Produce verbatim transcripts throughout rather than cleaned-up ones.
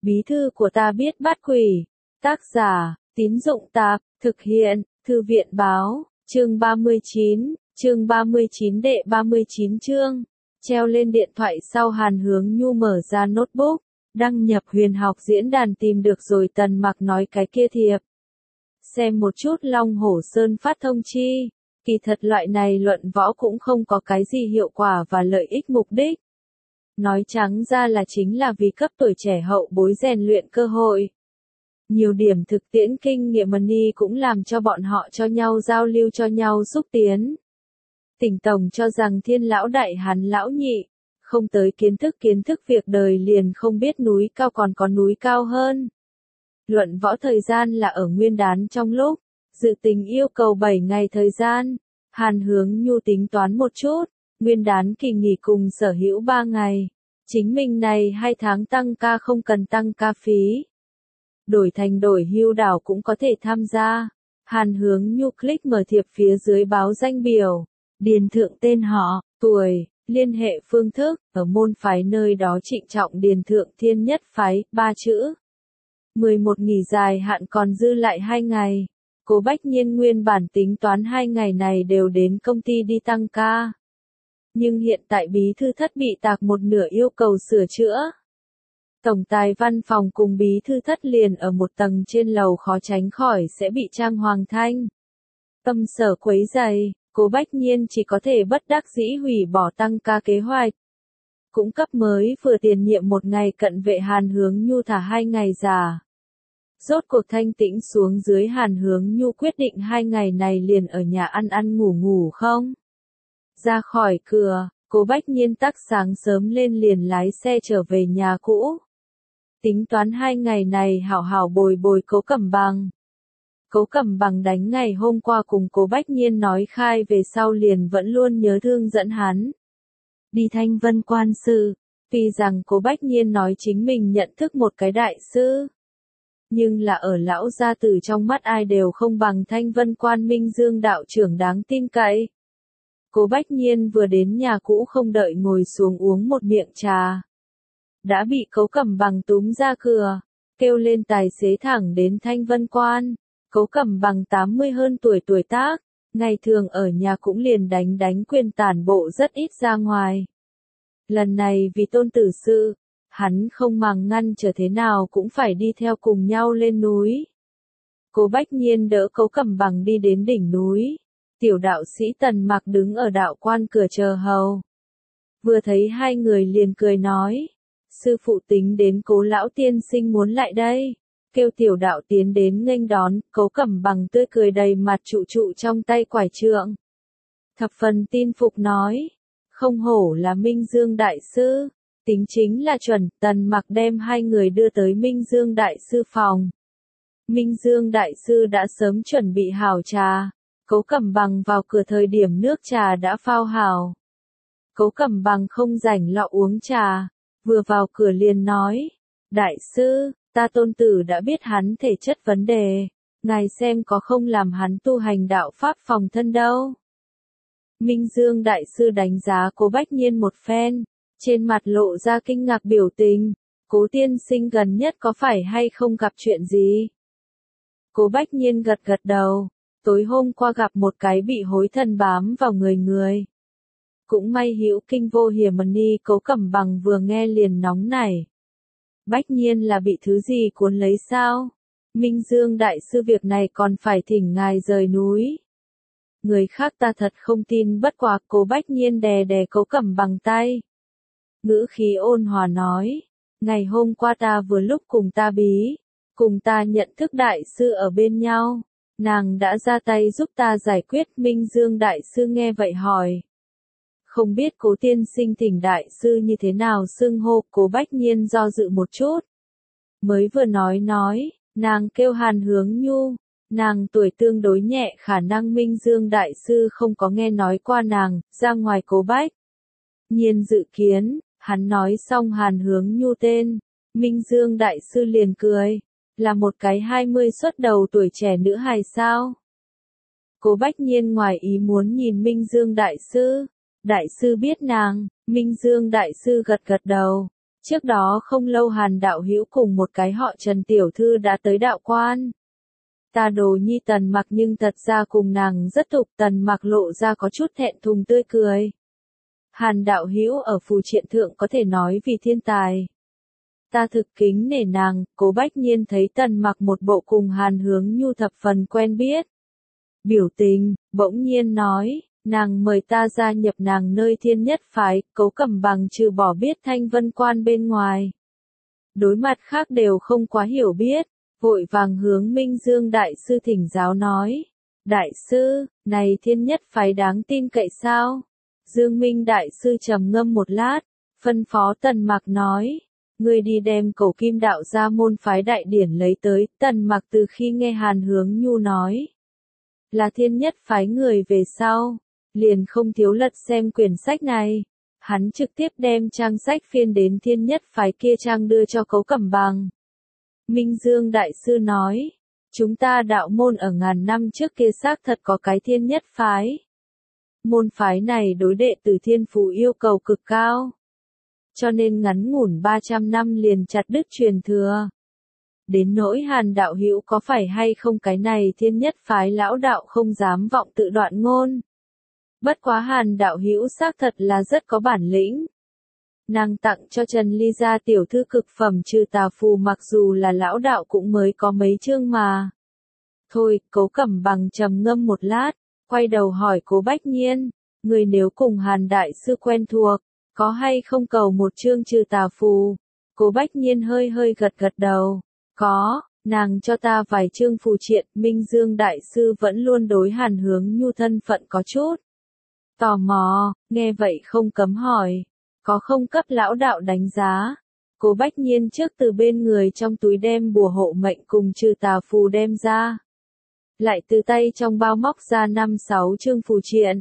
Bí thư của ta biết bắt quỷ. Tác giả, Tín Dụng Tạp, thực hiện, Thư viện Báo, chương ba mươi chín, chương ba mươi chín đệ ba mươi chín chương. Treo lên điện thoại sau Hàn Hướng Nhu mở ra notebook, đăng nhập huyền học diễn đàn tìm được rồi Tần Mặc nói cái kia thiệp. Xem một chút Long Hổ Sơn phát thông chi, kỳ thật loại này luận võ cũng không có cái gì hiệu quả và lợi ích mục đích. Nói trắng ra là chính là vì cấp tuổi trẻ hậu bối rèn luyện cơ hội. Nhiều điểm thực tiễn kinh nghiệm money cũng làm cho bọn họ cho nhau giao lưu cho nhau xúc tiến. Tỉnh Tổng cho rằng thiên lão đại hắn lão nhị, không tới kiến thức kiến thức việc đời liền không biết núi cao còn có núi cao hơn. Luận võ thời gian là ở nguyên đán trong lúc, dự tính yêu cầu bảy ngày thời gian, Hàn Hướng Nhu tính toán một chút, nguyên đán kỳ nghỉ cùng sở hữu ba ngày, chính mình này hai tháng tăng ca không cần tăng ca phí. Đổi thành đổi hưu đảo cũng có thể tham gia. Hàn Hướng Nhu click mở thiệp phía dưới báo danh biểu, điền thượng tên họ, tuổi, liên hệ phương thức, ở môn phái nơi đó trịnh trọng điền thượng thiên nhất phái, ba chữ. mười một nghỉ dài hạn còn dư lại hai ngày. Cố Bách Nhiên nguyên bản tính toán hai ngày này đều đến công ty đi tăng ca. Nhưng hiện tại bí thư thất bị tạc một nửa yêu cầu sửa chữa. Tổng tài văn phòng cùng bí thư thất liền ở một tầng trên lầu khó tránh khỏi sẽ bị trang hoàng thanh. Tâm sở quấy dày, Cố Bách Nhiên chỉ có thể bất đắc dĩ hủy bỏ tăng ca kế hoạch. Cũng cấp mới vừa tiền nhiệm một ngày cận vệ Hàn Hướng Nhu thả hai ngày giả. Rốt cuộc thanh tĩnh xuống dưới Hàn Hướng Nhu quyết định hai ngày này liền ở nhà ăn ăn ngủ ngủ không. Ra khỏi cửa, Cố Bách Nhiên tắc sáng sớm lên liền lái xe trở về nhà cũ. Tính toán hai ngày này hảo hảo bồi bồi Cố Cẩm Bằng. Cố Cẩm Bằng đánh ngày hôm qua cùng Cố Bách Nhiên nói khai về sau liền vẫn luôn nhớ thương dẫn hắn. Đi Thanh Vân quan sự, tuy rằng Cố Bách Nhiên nói chính mình nhận thức một cái đại sư. Nhưng là ở lão gia tử trong mắt ai đều không bằng Thanh Vân quan Minh Dương đạo trưởng đáng tin cậy. Cố Bách Nhiên vừa đến nhà cũ không đợi ngồi xuống uống một miệng trà. Đã bị Cố Cẩm Bằng túm ra cửa, kêu lên tài xế thẳng đến Thanh Vân quan. Cố Cẩm Bằng tám mươi hơn tuổi tuổi tác, ngày thường ở nhà cũng liền đánh đánh quyền tản bộ rất ít ra ngoài. Lần này vì tôn tử sự, hắn không màng ngăn trở thế nào cũng phải đi theo cùng nhau lên núi. Cố Bách Nhiên đỡ Cố Cẩm Bằng đi đến đỉnh núi. Tiểu đạo sĩ Tần Mặc đứng ở đạo quan cửa chờ hầu. Vừa thấy hai người liền cười nói, sư phụ tính đến Cố lão tiên sinh muốn lại đây. Kêu tiểu đạo tiến đến nghênh đón, Cố Cẩm Bằng tươi cười đầy mặt trụ trụ trong tay quải trượng. Thập phần tin phục nói, không hổ là Minh Dương đại sư, tính chính là chuẩn. Tần Mặc đem hai người đưa tới Minh Dương đại sư phòng. Minh Dương đại sư đã sớm chuẩn bị hảo trà. Cố Cẩm Bằng vào cửa thời điểm nước trà đã phao hảo. Cố Cẩm Bằng không rảnh lọ uống trà, vừa vào cửa liền nói, đại sư, ta tôn tử đã biết hắn thể chất vấn đề, ngài xem có không làm hắn tu hành đạo pháp phòng thân đâu. Minh Dương đại sư đánh giá Cố Bách Nhiên một phen, trên mặt lộ ra kinh ngạc biểu tình, Cố tiên sinh gần nhất có phải hay không gặp chuyện gì? Cố Bách Nhiên gật gật đầu, tối hôm qua gặp một cái bị hối thần bám vào người người. Cũng may hữu kinh vô hiểm money. Cố Cẩm Bằng vừa nghe liền nóng nảy. Bách Nhiên là bị thứ gì cuốn lấy sao? Minh Dương đại sư việc này còn phải thỉnh ngài rời núi. Người khác ta thật không tin, bất quá Cố Bách Nhiên đè đè Cố Cẩm Bằng tay. Ngữ khí ôn hòa nói, ngày hôm qua ta vừa lúc cùng ta bí, cùng ta nhận thức đại sư ở bên nhau, nàng đã ra tay giúp ta giải quyết. Minh Dương đại sư nghe vậy hỏi, không biết Cố tiên sinh thỉnh đại sư như thế nào xưng hô? Cố Bách Nhiên do dự một chút, mới vừa nói nói, nàng kêu Hàn Hướng Nhu, nàng tuổi tương đối nhẹ, khả năng Minh Dương đại sư không có nghe nói qua nàng. Ra ngoài Cố Bách Nhiên dự kiến, hắn nói xong Hàn Hướng Nhu tên, Minh Dương đại sư liền cười, là một cái hai mươi xuất đầu tuổi trẻ nữ hài sao? Cố Bách Nhiên ngoài ý muốn nhìn Minh Dương đại sư. Đại sư biết nàng? Minh Dương đại sư gật gật đầu, Trước đó không lâu Hàn đạo hữu cùng một cái họ Trần tiểu thư đã tới đạo quan. Ta đồ nhi Tần Mặc nhưng thật ra cùng nàng rất tục. Tần Mặc lộ ra có chút thẹn thùng tươi cười. Hàn đạo hữu ở phù triện thượng có thể nói vì thiên tài. Ta thực kính nể nàng. Cố Bách Nhiên thấy Tần Mặc một bộ cùng Hàn Hướng Nhu thập phần quen biết. Biểu tình, bỗng nhiên nói, nàng mời ta gia nhập nàng nơi thiên nhất phái. Cố Cẩm Bằng trừ bỏ biết Thanh Vân Quan bên ngoài, đối mặt khác đều không quá hiểu biết. Vội vàng hướng Minh Dương Đại Sư thỉnh giáo nói. Đại sư, này thiên nhất phái đáng tin cậy sao? Dương Minh Đại Sư trầm ngâm một lát, phân phó Tần Mặc nói. Ngươi đi đem Cổ Kim Đạo ra môn phái đại điển lấy tới. Tần Mặc từ khi nghe Hàn Hướng Nhu nói là thiên nhất phái người về sau, liền không thiếu lật xem quyển sách này. Hắn trực tiếp đem trang sách phiên đến thiên nhất phái kia trang đưa cho Cố Cẩm Bằng. Minh Dương Đại Sư nói, chúng ta đạo môn ở ngàn năm trước kia xác thật có cái thiên nhất phái. Môn phái này đối đệ tử thiên phú yêu cầu cực cao, cho nên ngắn ngủn ba trăm năm liền chặt đứt truyền thừa. Đến nỗi Hàn đạo hữu có phải hay không cái này thiên nhất phái lão đạo không dám vọng tự đoạn ngôn. Bất quá Hàn đạo hữu xác thật là rất có bản lĩnh. Nàng tặng cho Trần Ly gia tiểu thư cực phẩm trừ tà phù mặc dù là lão đạo cũng mới có mấy chương mà. Thôi, Cố Cẩm Bằng trầm ngâm một lát, quay đầu hỏi Cố Bách Nhiên, người nếu cùng Hàn đại sư quen thuộc, có hay không cầu một chương trừ tà phù? Cố Bách Nhiên hơi hơi gật gật đầu, có, nàng cho ta vài chương phù triện. Minh Dương Đại Sư vẫn luôn đối Hàn Hướng Nhu thân phận có chút tò mò, nghe vậy không cấm hỏi. Có không cấp lão đạo đánh giá? Cố Bách Nhiên trước từ bên người trong túi đem bùa hộ mệnh cùng trừ tà phù đem ra. Lại từ tay trong bao móc ra năm sáu chương phù triện.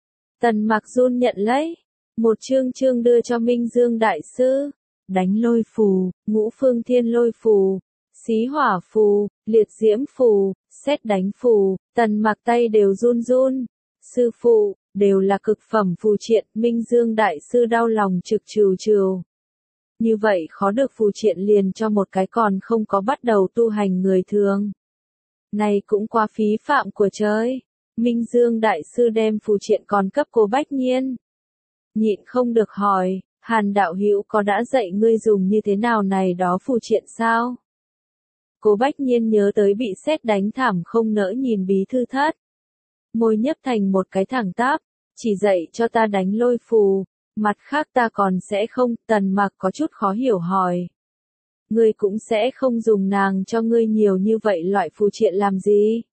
Tần Mặc run nhận lấy. Một chương chương đưa cho Minh Dương Đại Sư. Đánh lôi phù, ngũ phương thiên lôi phù, xí hỏa phù, liệt diễm phù, sét đánh phù. Tần Mặc tay đều run run. Sư phụ, đều là cực phẩm phù triện. Minh Dương Đại Sư đau lòng trực trừu trừu. Như vậy khó được phù triện liền cho một cái còn không có bắt đầu tu hành người thường. Này cũng quá phí phạm của trời. Minh Dương Đại Sư đem phù triện còn cấp Cố Bách Nhiên. Nhịn không được hỏi, Hàn đạo hữu có đã dạy ngươi dùng như thế nào này đó phù triện sao? Cố Bách Nhiên nhớ tới bị sét đánh thảm không nỡ nhìn bí thư thất. Môi nhấp thành một cái thẳng tắp, chỉ dạy cho ta đánh lôi phù, mặt khác ta còn sẽ không. Tần Mặc có chút khó hiểu hỏi. Ngươi cũng sẽ không dùng nàng cho ngươi nhiều như vậy loại phù triện làm gì?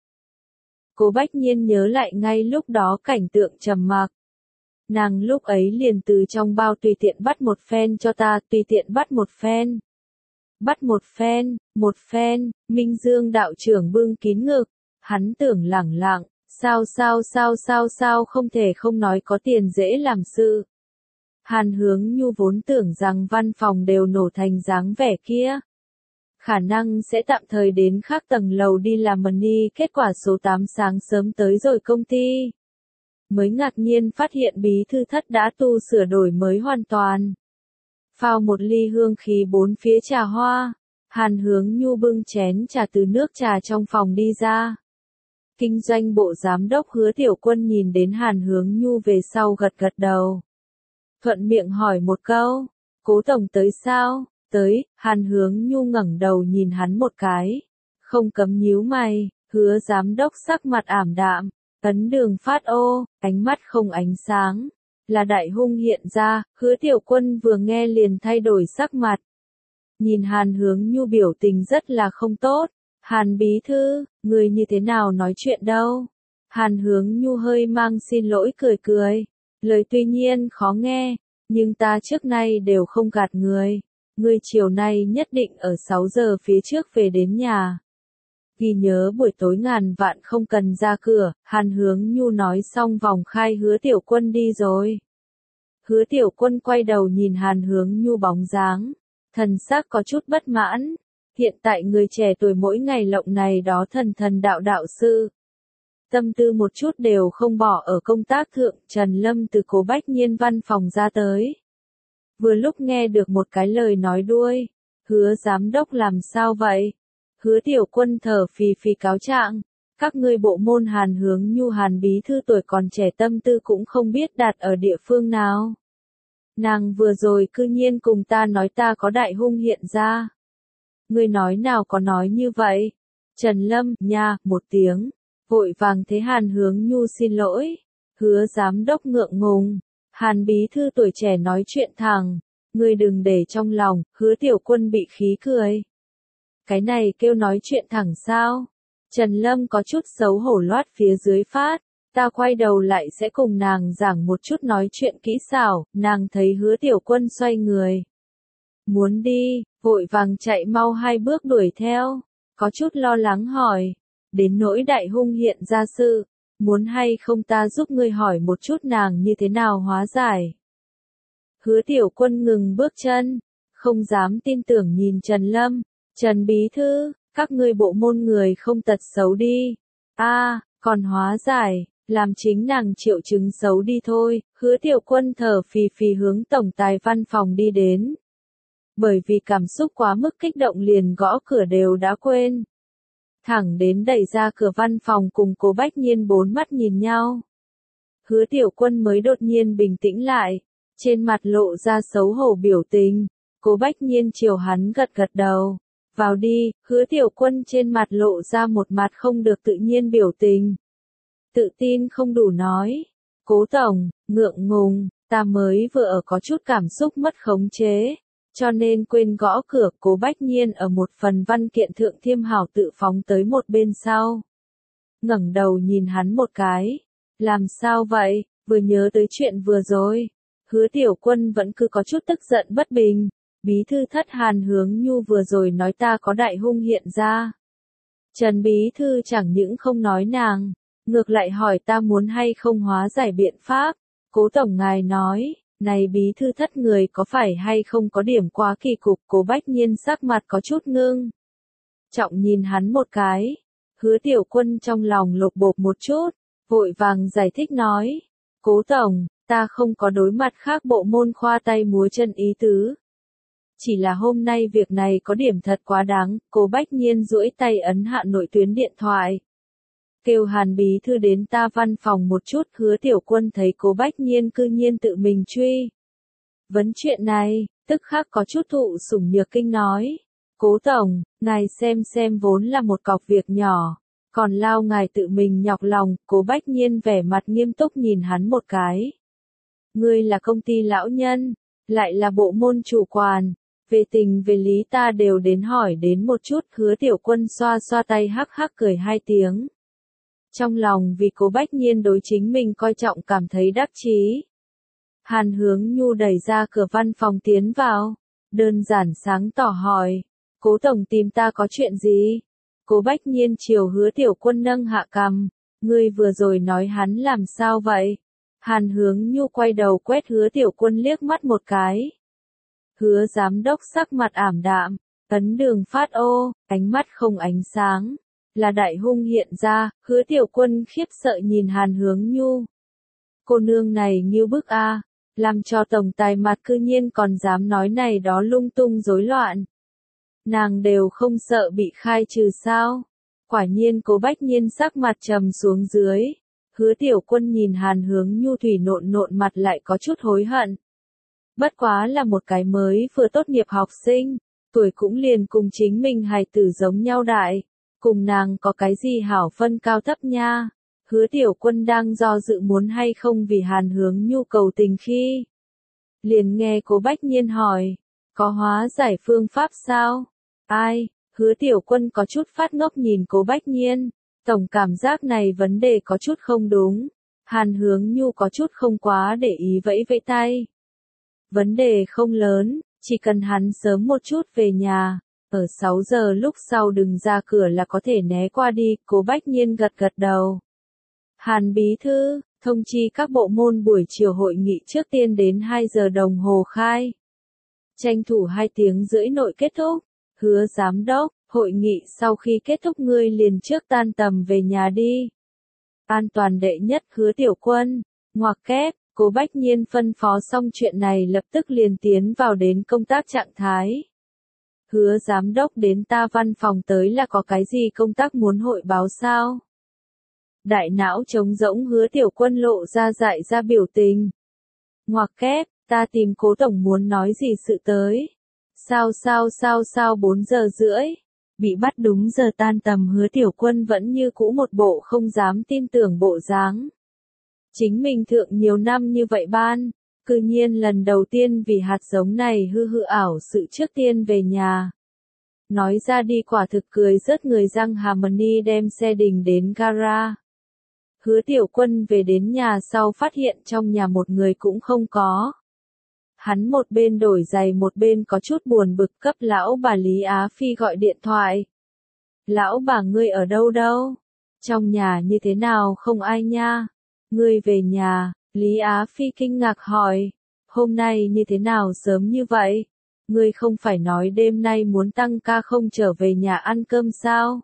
Cố Bách Nhiên nhớ lại ngay lúc đó cảnh tượng trầm mặc. Nàng lúc ấy liền từ trong bao tùy tiện bắt một phen cho ta, tùy tiện bắt một phen. Bắt một phen, một phen. Minh Dương đạo trưởng bưng kín ngực, hắn tưởng lẳng lặng. Sao sao sao sao sao không thể không nói có tiền dễ làm sự. Hàn Hướng Nhu vốn tưởng rằng văn phòng đều nổ thành dáng vẻ kia. Khả năng sẽ tạm thời đến khác tầng lầu đi làm money, kết quả số tám sáng sớm tới rồi công ty. Mới ngạc nhiên phát hiện bí thư thất đã tu sửa đổi mới hoàn toàn. Phao một ly hương khí bốn phía trà hoa, Hàn Hướng Nhu bưng chén trà từ nước trà trong phòng đi ra. Kinh doanh bộ giám đốc Hứa Tiểu Quân nhìn đến Hàn Hướng Nhu về sau gật gật đầu. Thuận miệng hỏi một câu, Cố tổng tới sao? Tới. Hàn Hướng Nhu ngẩng đầu nhìn hắn một cái. Không cấm nhíu mày. Hứa giám đốc sắc mặt ảm đạm. Ấn đường phát ô, ánh mắt không ánh sáng. Là đại hung hiện ra. Hứa Tiểu Quân vừa nghe liền thay đổi sắc mặt. Nhìn Hàn Hướng Nhu biểu tình rất là không tốt. Hàn bí thư, người như thế nào nói chuyện đâu? Hàn Hướng Nhu hơi mang xin lỗi cười cười. Lời tuy nhiên khó nghe, nhưng ta trước nay đều không gạt người. Ngươi chiều nay nhất định ở sáu giờ phía trước về đến nhà. Ghi nhớ buổi tối ngàn vạn không cần ra cửa. Hàn Hướng Nhu nói xong vòng khai Hứa Tiểu Quân đi rồi. Hứa Tiểu Quân quay đầu nhìn Hàn Hướng Nhu bóng dáng. Thần sắc có chút bất mãn. Hiện tại người trẻ tuổi mỗi ngày lộng này đó thần thần đạo đạo sư. Tâm tư một chút đều không bỏ ở công tác thượng. Trần Lâm từ Cố Bách Nhiên văn phòng ra tới. Vừa lúc nghe được một cái lời nói đuôi. Hứa giám đốc làm sao vậy? Hứa tiểu quân thở phì phì cáo trạng. Các ngươi bộ môn Hàn Hướng Nhu Hàn bí thư tuổi còn trẻ tâm tư cũng không biết đặt ở địa phương nào. Nàng vừa rồi cư nhiên cùng ta nói ta có đại hung hiện ra. Ngươi nói nào có nói như vậy? Trần Lâm, nha, một tiếng. Vội vàng thế Hàn Hướng Nhu xin lỗi. Hứa giám đốc ngượng ngùng. Hàn bí thư tuổi trẻ nói chuyện thẳng. Ngươi đừng để trong lòng, hứa tiểu quân bị khí cười. Cái này kêu nói chuyện thẳng sao? Trần Lâm có chút xấu hổ loát phía dưới phát. Ta quay đầu lại sẽ cùng nàng giảng một chút nói chuyện kỹ xảo, nàng thấy hứa tiểu quân xoay người. Muốn đi, vội vàng chạy mau hai bước đuổi theo. Có chút lo lắng hỏi. Đến nỗi đại hung hiện ra sự. Muốn hay không ta giúp ngươi hỏi một chút nàng như thế nào hóa giải. Hứa tiểu quân ngừng bước chân. Không dám tin tưởng nhìn Trần Lâm. Trần bí thư, các ngươi bộ môn người không tật xấu đi. A, à, còn hóa giải, làm chính nàng triệu chứng xấu đi thôi. Hứa tiểu quân thở phì phì hướng tổng tài văn phòng đi đến. Bởi vì cảm xúc quá mức kích động liền gõ cửa đều đã quên. Thẳng đến đẩy ra cửa văn phòng cùng Cố Bách Nhiên bốn mắt nhìn nhau. Hứa tiểu quân mới đột nhiên bình tĩnh lại. Trên mặt lộ ra xấu hổ biểu tình. Cố Bách Nhiên chiều hắn gật gật đầu. Vào đi, hứa tiểu quân trên mặt lộ ra một mặt không được tự nhiên biểu tình. Tự tin không đủ nói. Cố tổng, ngượng ngùng, ta mới vừa ở có chút cảm xúc mất khống chế. Cho nên quên gõ cửa. Cố Bách Nhiên ở một phần văn kiện thượng thiêm hảo tự phóng tới một bên sau. Ngẩng đầu nhìn hắn một cái. Làm sao vậy, vừa nhớ tới chuyện vừa rồi. Hứa tiểu quân vẫn cứ có chút tức giận bất bình. Bí thư thất Hàn Hướng Nhu vừa rồi nói ta có đại hung hiện ra. Trần bí thư chẳng những không nói nàng, ngược lại hỏi ta muốn hay không hóa giải biện pháp. Cố tổng ngài nói, này bí thư thất người có phải hay không có điểm quá kỳ cục. Cố Bách Nhiên sắc mặt có chút ngưng. Trọng nhìn hắn một cái. Hứa tiểu quân trong lòng lột bột một chút, vội vàng giải thích nói. Cố tổng, ta không có đối mặt khác bộ môn khoa tay múa chân ý tứ. Chỉ là hôm nay việc này có điểm thật quá đáng. Cố Bách Nhiên duỗi tay ấn hạ nội tuyến điện thoại. Kêu Hàn bí thư đến ta văn phòng một chút. Hứa tiểu quân thấy Cố Bách Nhiên cư nhiên tự mình truy vấn chuyện này, tức khắc có chút thụ sủng nhược kinh nói. Cố tổng, ngài xem xem vốn là một cọc việc nhỏ, còn lao ngài tự mình nhọc lòng. Cố Bách Nhiên vẻ mặt nghiêm túc nhìn hắn một cái. Ngươi là công ty lão nhân, lại là bộ môn chủ quản. Về tình về lý ta đều đến hỏi đến một chút. Hứa tiểu quân xoa xoa tay hắc hắc cười hai tiếng. Trong lòng vì Cố Bách Nhiên đối chính mình coi trọng cảm thấy đắc chí. Hàn Hướng Nhu đẩy ra cửa văn phòng tiến vào. Đơn giản sáng tỏ hỏi. Cố tổng tìm ta có chuyện gì? Cố Bách Nhiên chiều hứa tiểu quân nâng hạ cằm. Ngươi vừa rồi nói hắn làm sao vậy? Hàn Hướng Nhu quay đầu quét hứa tiểu quân liếc mắt một cái. Hứa giám đốc sắc mặt ảm đạm, ấn đường phát ô, ánh mắt không ánh sáng, là đại hung hiện ra. Hứa tiểu quân khiếp sợ nhìn Hàn Hướng Nhu. Cô nương này nghiêu bức a, làm cho tổng tài mặt cư nhiên còn dám nói này đó lung tung rối loạn. Nàng đều không sợ bị khai trừ sao? Quả nhiên Cố Bách Nhiên sắc mặt trầm xuống dưới. Hứa tiểu quân nhìn Hàn Hướng Nhu thủy nộn nộn mặt lại có chút hối hận. Bất quá là một cái mới vừa tốt nghiệp học sinh, tuổi cũng liền cùng chính mình hài tử giống nhau đại, cùng nàng có cái gì hảo phân cao thấp nha. Hứa tiểu quân đang do dự muốn hay không vì Hàn Hướng Nhu cầu tình khi. Liền nghe Cố Bách Nhiên hỏi, có hóa giải phương pháp sao? Ai? Hứa tiểu quân có chút phát ngốc nhìn Cố Bách Nhiên, tổng cảm giác này vấn đề có chút không đúng. Hàn Hướng Nhu có chút không quá để ý vẫy vẫy tay. Vấn đề không lớn, chỉ cần hắn sớm một chút về nhà, ở sáu giờ lúc sau đừng ra cửa là có thể né qua đi. Cố Bách Nhiên gật gật đầu. Hàn bí thư, thông chi các bộ môn buổi chiều hội nghị trước tiên đến hai giờ đồng hồ khai. Tranh thủ hai tiếng rưỡi nội kết thúc. Hứa giám đốc, hội nghị sau khi kết thúc ngươi liền trước tan tầm về nhà đi. An toàn đệ nhất. Hứa tiểu quân, ngoặc kép. Cố Bách Nhiên phân phó xong chuyện này lập tức liền tiến vào đến công tác trạng thái. Hứa giám đốc đến ta văn phòng tới là có cái gì công tác muốn hội báo sao? Đại não trống rỗng Hứa Tiểu Quân lộ ra dại ra biểu tình. Ngoặc kép, ta tìm Cố tổng muốn nói gì sự tới. Sao sao sao sao bốn giờ rưỡi. Bị bắt đúng giờ tan tầm Hứa Tiểu Quân vẫn như cũ một bộ không dám tin tưởng bộ dáng. Chính mình thượng nhiều năm như vậy ban, cư nhiên lần đầu tiên vì hạt giống này hư hư ảo sự trước tiên về nhà. Nói ra đi quả thực cười rớt người răng Harmony đem xe đình đến gara. Hứa Tiểu Quân về đến nhà sau phát hiện trong nhà một người cũng không có. Hắn một bên đổi giày một bên có chút buồn bực cấp lão bà Lý Á Phi gọi điện thoại. Lão bà ngươi ở đâu đâu? Trong nhà như thế nào không ai nha? Ngươi về nhà, Lý Á Phi kinh ngạc hỏi. Hôm nay như thế nào sớm như vậy? Ngươi không phải nói đêm nay muốn tăng ca không trở về nhà ăn cơm sao?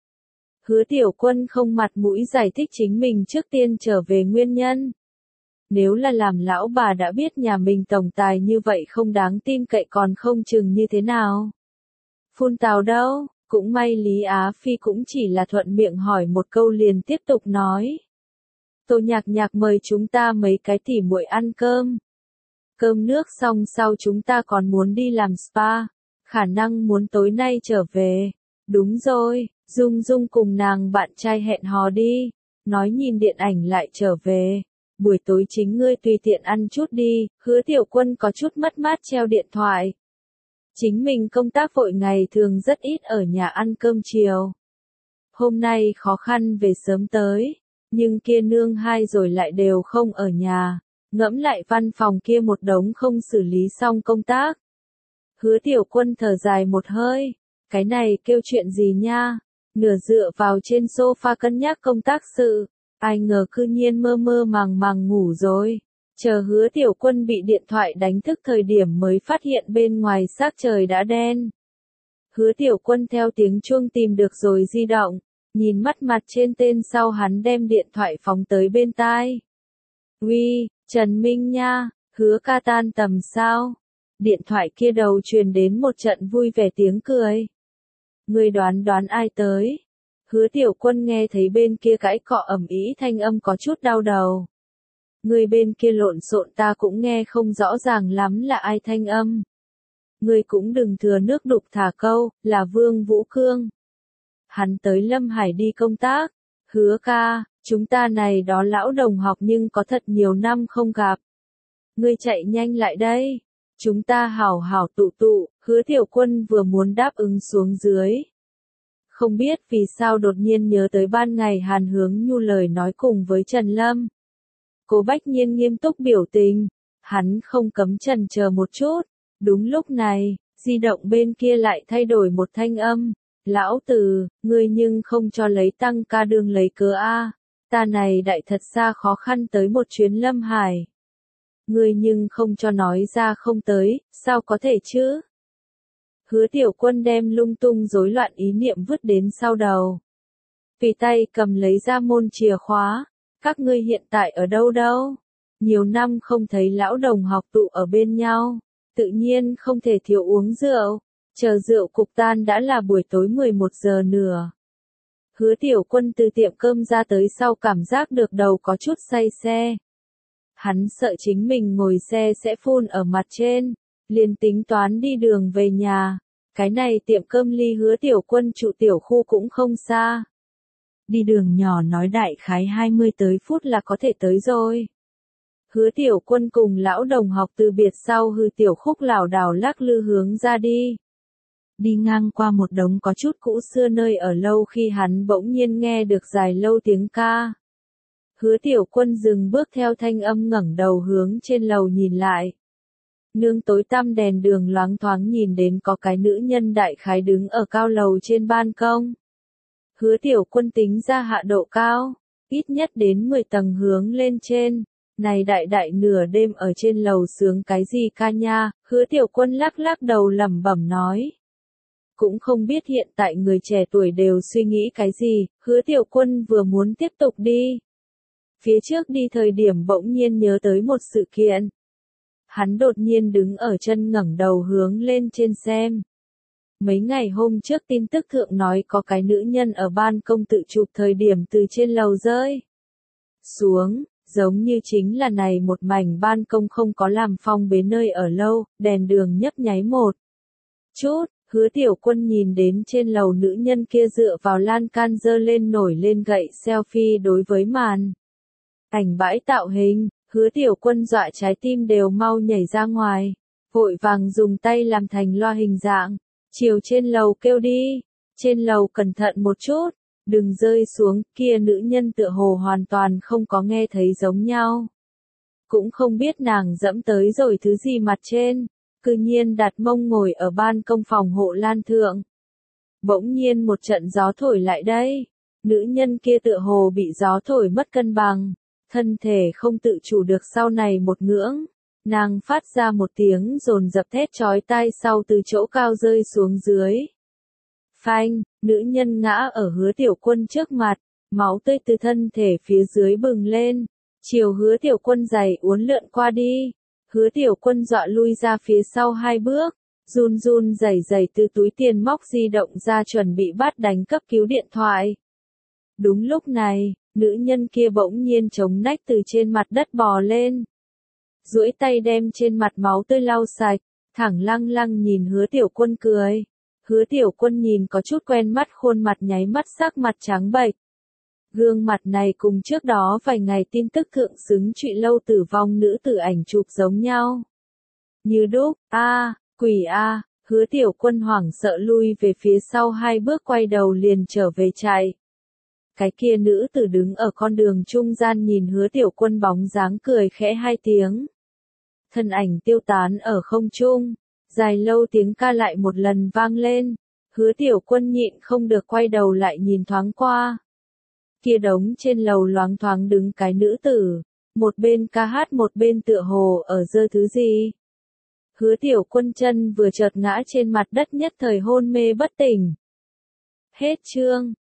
Hứa Tiểu Quân không mặt mũi giải thích chính mình trước tiên trở về nguyên nhân. Nếu là làm lão bà đã biết nhà mình tổng tài như vậy không đáng tin cậy còn không chừng như thế nào. Phun tào đâu, cũng may Lý Á Phi cũng chỉ là thuận miệng hỏi một câu liền tiếp tục nói. Tô Nhạc Nhạc mời chúng ta mấy cái tỉ muội ăn cơm. Cơm nước xong sau chúng ta còn muốn đi làm spa, khả năng muốn tối nay trở về. Đúng rồi, Dung Dung cùng nàng bạn trai hẹn hò đi, nói nhìn điện ảnh lại trở về. Buổi tối chính ngươi tùy tiện ăn chút đi, Hứa Tiểu Quân có chút mất mát treo điện thoại. Chính mình công tác vội ngày thường rất ít ở nhà ăn cơm chiều. Hôm nay khó khăn về sớm tới, nhưng kia nương hai rồi lại đều không ở nhà, ngẫm lại văn phòng kia một đống không xử lý xong công tác. Hứa Tiểu Quân thở dài một hơi, cái này kêu chuyện gì nha, nửa dựa vào trên sofa cân nhắc công tác sự. Ai ngờ cư nhiên mơ mơ màng màng ngủ rồi. Chờ Hứa Tiểu Quân bị điện thoại đánh thức thời điểm mới phát hiện bên ngoài sắc trời đã đen. Hứa Tiểu Quân theo tiếng chuông tìm được rồi di động, nhìn mắt mặt trên tên sau hắn đem điện thoại phóng tới bên tai. Uy, Trần Minh nha, Hứa ca tan tầm sao? Điện thoại kia đầu truyền đến một trận vui vẻ tiếng cười. Ngươi đoán đoán ai tới? Hứa Tiểu Quân nghe thấy bên kia cãi cọ ầm ĩ thanh âm có chút đau đầu. Người bên kia lộn xộn ta cũng nghe không rõ ràng lắm là ai thanh âm. Người cũng đừng thừa nước đục thả câu, là Vương Vũ Cương. Hắn tới Lâm Hải đi công tác. Hứa ca, chúng ta này đó lão đồng học nhưng có thật nhiều năm không gặp. Ngươi chạy nhanh lại đây. Chúng ta hảo hảo tụ tụ, Hứa Tiểu Quân vừa muốn đáp ứng xuống dưới. Không biết vì sao đột nhiên nhớ tới ban ngày Hàn Hướng Nhu lời nói cùng với Trần Lâm. Cố Bách Nhiên nghiêm túc biểu tình, hắn không cấm chần chờ một chút. Đúng lúc này, di động bên kia lại thay đổi một thanh âm. Lão Từ, ngươi nhưng không cho lấy tăng ca đương lấy cớ a, ta này đại thật xa khó khăn tới một chuyến Lâm Hải. Ngươi nhưng không cho nói ra không tới, sao có thể chứ? Hứa Tiểu Quân đem lung tung rối loạn ý niệm vứt đến sau đầu. Vì tay cầm lấy ra môn chìa khóa, các ngươi hiện tại ở đâu đâu? Nhiều năm không thấy lão đồng học tụ ở bên nhau, tự nhiên không thể thiếu uống rượu, chờ rượu cục tan đã là buổi tối mười một giờ nửa. Hứa Tiểu Quân từ tiệm cơm ra tới sau cảm giác được đầu có chút say xe. Hắn sợ chính mình ngồi xe sẽ phun ở mặt trên, liền tính toán đi đường về nhà. Cái này tiệm cơm ly Hứa Tiểu Quân trụ tiểu khu cũng không xa. Đi đường nhỏ nói đại khái hai mươi tới phút là có thể tới rồi. Hứa Tiểu Quân cùng lão đồng học từ biệt sau hư tiểu khúc lảo đảo lắc lư hướng ra đi. Đi ngang qua một đống có chút cũ xưa nơi ở lâu khi hắn bỗng nhiên nghe được dài lâu tiếng ca. Hứa Tiểu Quân dừng bước theo thanh âm ngẩng đầu hướng trên lầu nhìn lại. Nương tối tăm đèn đường loáng thoáng nhìn đến có cái nữ nhân đại khái đứng ở cao lầu trên ban công. Hứa Tiểu Quân tính ra hạ độ cao, ít nhất đến mười tầng hướng lên trên. Này đại đại nửa đêm ở trên lầu sướng cái gì ca nha, Hứa Tiểu Quân lắc lắc đầu lẩm bẩm nói. Cũng không biết hiện tại người trẻ tuổi đều suy nghĩ cái gì, Hứa Tiểu Quân vừa muốn tiếp tục đi. Phía trước đi thời điểm bỗng nhiên nhớ tới một sự kiện. Hắn đột nhiên đứng ở chân ngẩng đầu hướng lên trên xem. Mấy ngày hôm trước tin tức thượng nói có cái nữ nhân ở ban công tự chụp thời điểm từ trên lầu rơi xuống, giống như chính là này một mảnh ban công không có làm phong bế nơi ở lâu, đèn đường nhấp nháy một chút. Hứa Tiểu Quân nhìn đến trên lầu nữ nhân kia dựa vào lan can giơ lên nổi lên gậy selfie đối với màn ảnh bãi tạo hình, Hứa Tiểu Quân dọa trái tim đều mau nhảy ra ngoài, vội vàng dùng tay làm thành loa hình dạng, chiều trên lầu kêu đi, trên lầu cẩn thận một chút, đừng rơi xuống, kia nữ nhân tựa hồ hoàn toàn không có nghe thấy giống nhau. Cũng không biết nàng dẫm tới rồi thứ gì mặt trên. Cư nhiên đặt mông ngồi ở ban công phòng hộ lan thượng. Bỗng nhiên một trận gió thổi lại đây. Nữ nhân kia tựa hồ bị gió thổi mất cân bằng. Thân thể không tự chủ được sau này một ngưỡng. Nàng phát ra một tiếng dồn dập thét chói tai sau từ chỗ cao rơi xuống dưới. Phanh, nữ nhân ngã ở Hứa Tiểu Quân trước mặt. Máu tươi từ thân thể phía dưới bừng lên. Chiều Hứa Tiểu Quân giày uốn lượn qua đi. Hứa Tiểu Quân dọa lui ra phía sau hai bước, run run rẩy rẩy từ túi tiền móc di động ra chuẩn bị bắt đánh cấp cứu điện thoại. Đúng lúc này, nữ nhân kia bỗng nhiên chống nách từ trên mặt đất bò lên. Duỗi tay đem trên mặt máu tươi lau sạch, thẳng lăng lăng nhìn Hứa Tiểu Quân cười. Hứa Tiểu Quân nhìn có chút quen mắt khuôn mặt nháy mắt sắc mặt trắng bệch. Gương mặt này cùng trước đó vài ngày tin tức thượng xứng trụy lâu tử vong nữ tử ảnh chụp giống nhau. Như đúc, a, à, quỷ a, à, Hứa Tiểu Quân hoảng sợ lui về phía sau hai bước quay đầu liền trở về chạy. Cái kia nữ tử đứng ở con đường trung gian nhìn Hứa Tiểu Quân bóng dáng cười khẽ hai tiếng. Thân ảnh tiêu tán ở không trung, dài lâu tiếng ca lại một lần vang lên. Hứa Tiểu Quân nhịn không được quay đầu lại nhìn thoáng qua. Kia đống trên lầu loáng thoáng đứng cái nữ tử, một bên ca hát một bên tựa hồ ở giơ thứ gì. Hứa Tiểu Quân chân vừa chợt ngã trên mặt đất nhất thời hôn mê bất tỉnh. Hết chương.